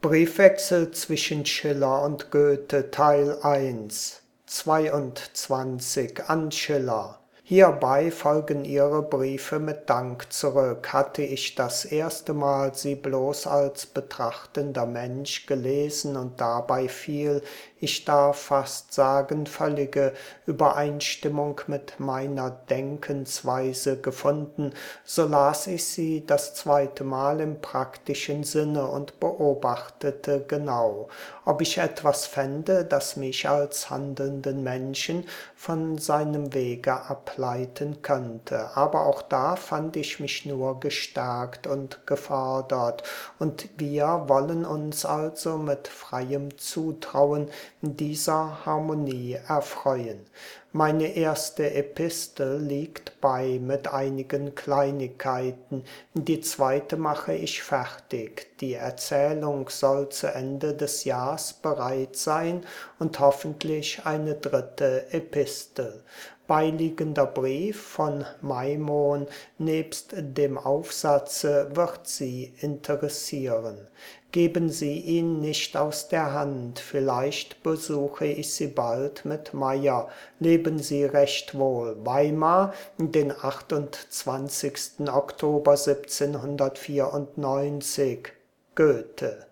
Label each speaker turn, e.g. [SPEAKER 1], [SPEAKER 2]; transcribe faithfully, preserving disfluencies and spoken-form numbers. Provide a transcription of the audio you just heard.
[SPEAKER 1] Briefwechsel zwischen Schiller und Goethe Teil eins zweiundzwanzig an Schiller. Hierbei folgen Ihre Briefe mit Dank zurück. Hatte ich das erste Mal Sie bloß als betrachtender Mensch gelesen und dabei fiel, ich darf fast sagen, völlige Übereinstimmung mit meiner Denkensweise gefunden, so las ich sie das zweite Mal im praktischen Sinne und beobachtete genau, ob ich etwas fände, das mich als handelnden Menschen von seinem Wege ableiten könnte. Aber auch da fand ich mich nur gestärkt und gefordert, und wir wollen uns also mit freiem Zutrauen dieser Harmonie erfreuen. Meine erste Epistel liegt bei mit einigen Kleinigkeiten, die zweite mache ich fertig. Die Erzählung soll zu Ende des Jahres bereit sein und hoffentlich eine dritte Epistel. Beiliegender Brief von Maimon nebst dem Aufsatze wird Sie interessieren. Geben Sie ihn nicht aus der Hand, vielleicht besuche ich Sie bald mit Meyer. Leben Sie recht wohl. Weimar, den achtundzwanzigsten Oktober siebzehnhundertvierundneunzig. Goethe.